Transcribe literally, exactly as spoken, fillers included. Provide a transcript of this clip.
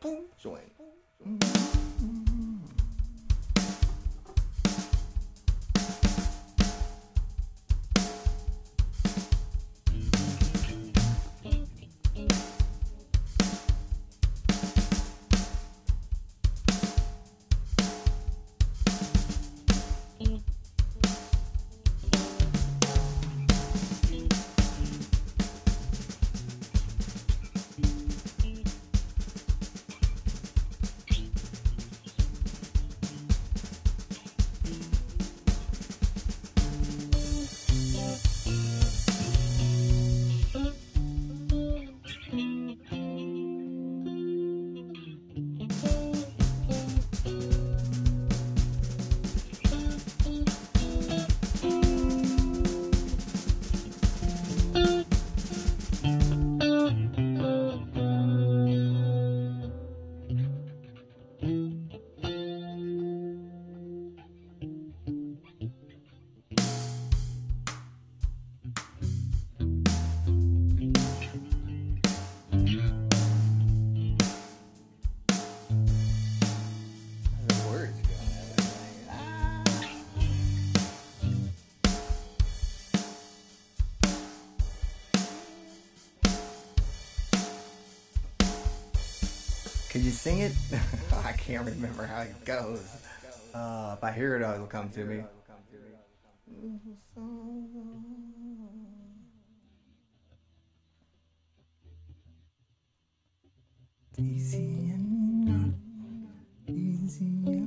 Boom, joint. The words going. Ah. Could you sing it? I can't remember how it goes. Uh, if I hear it, it'll come to me. Easy and not easy.